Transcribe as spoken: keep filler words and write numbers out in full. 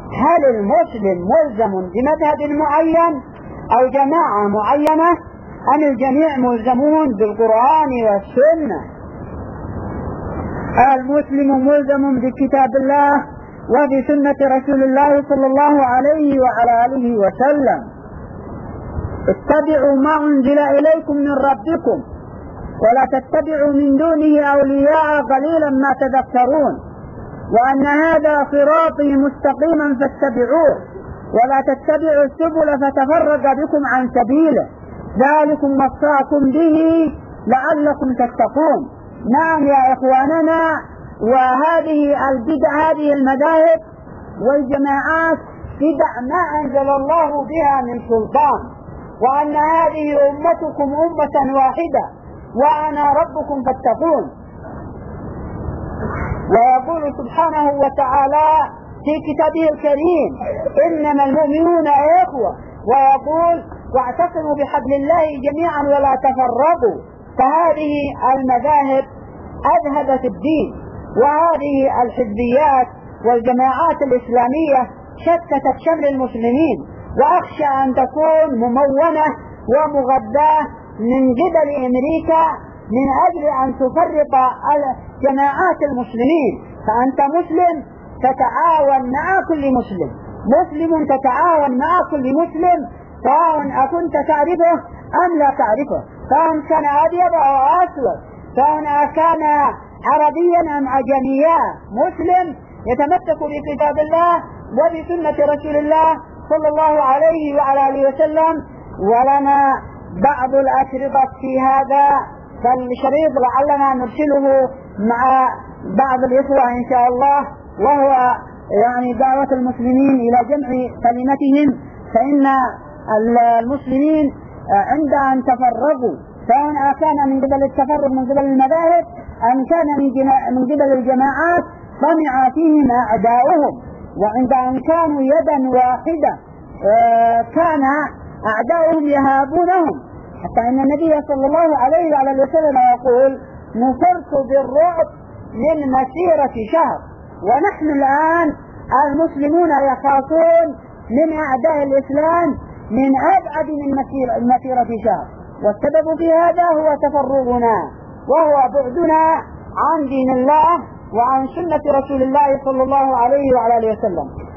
هل المسلم ملزم بمذهب معين أو جماعة معينة أم الجميع ملزمون بالقرآن والسنة؟ المسلم ملزم بكتاب الله وبسنة رسول الله صلى الله عليه وعلى آله وسلم. اتبعوا ما أنزل إليكم من ربكم ولا تتبعوا من دونه أولياء قليلا ما تذكرون، وأن هذا صراطي مستقيما فاتبعوه ولا تتبعوا السبل فتفرق بكم عن سبيله ذلكم وصاكم به لعلكم تتقون. نعم يا إخواننا، وهذه البدع هذه المذاهب والجماعات بدع ما أنزل الله بها من سلطان، وأن هذه أمتكم أمة واحدة وأنا ربكم فاتقون. ويقول سبحانه وتعالى في كتابه الكريم إنما المؤمنون إخوة، ويقول واعتصموا بحبل الله جميعا ولا تفرقوا. فهذه المذاهب أذهبت الدين، وهذه الحزبيات والجماعات الإسلامية شتتت شمل المسلمين، وأخشى أن تكون ممونة ومغذاة من قبل أمريكا من أجل أن تفرق جماعات المسلمين. فأنت مسلم تتعاون مع كل مسلم، مسلم تتعاون مع كل مسلم، سواء أكنت تعرفه أم لا تعرفه، سواء كان أبيض أو أسود، سواء كان عربيا أم عجميا، مسلم يتمسك بكتاب الله وبسنة رسول الله صلى الله عليه وعلى آله وسلم. ولنا بعض الأشرطة في هذا، فالشريط لعلنا نرسله مع بعض الإخوة إن شاء الله، وهو يعني دعوة المسلمين إلى جمع كلمتهم، فإن المسلمين عند أن تفرقوا سواء كان من قبل التفرق من قبل المذاهب أم كان من قبل الجماعات طمع فيهم أعداؤهم، وعند أن كانوا يدا واحدة كان أعداؤهم يهابونهم، حتى أن النبي صلى الله عليه وعلى وسلم يقول نصرت بالرعب من مسيرة شهر. ونحن الآن المسلمون يخافون من أعداء الإسلام من أبعد من مسيرة شهر، والسبب في هذا هو تفرغنا وهو بعدنا عن دين الله وعن سنة رسول الله صلى الله عليه وعلى آله وسلم.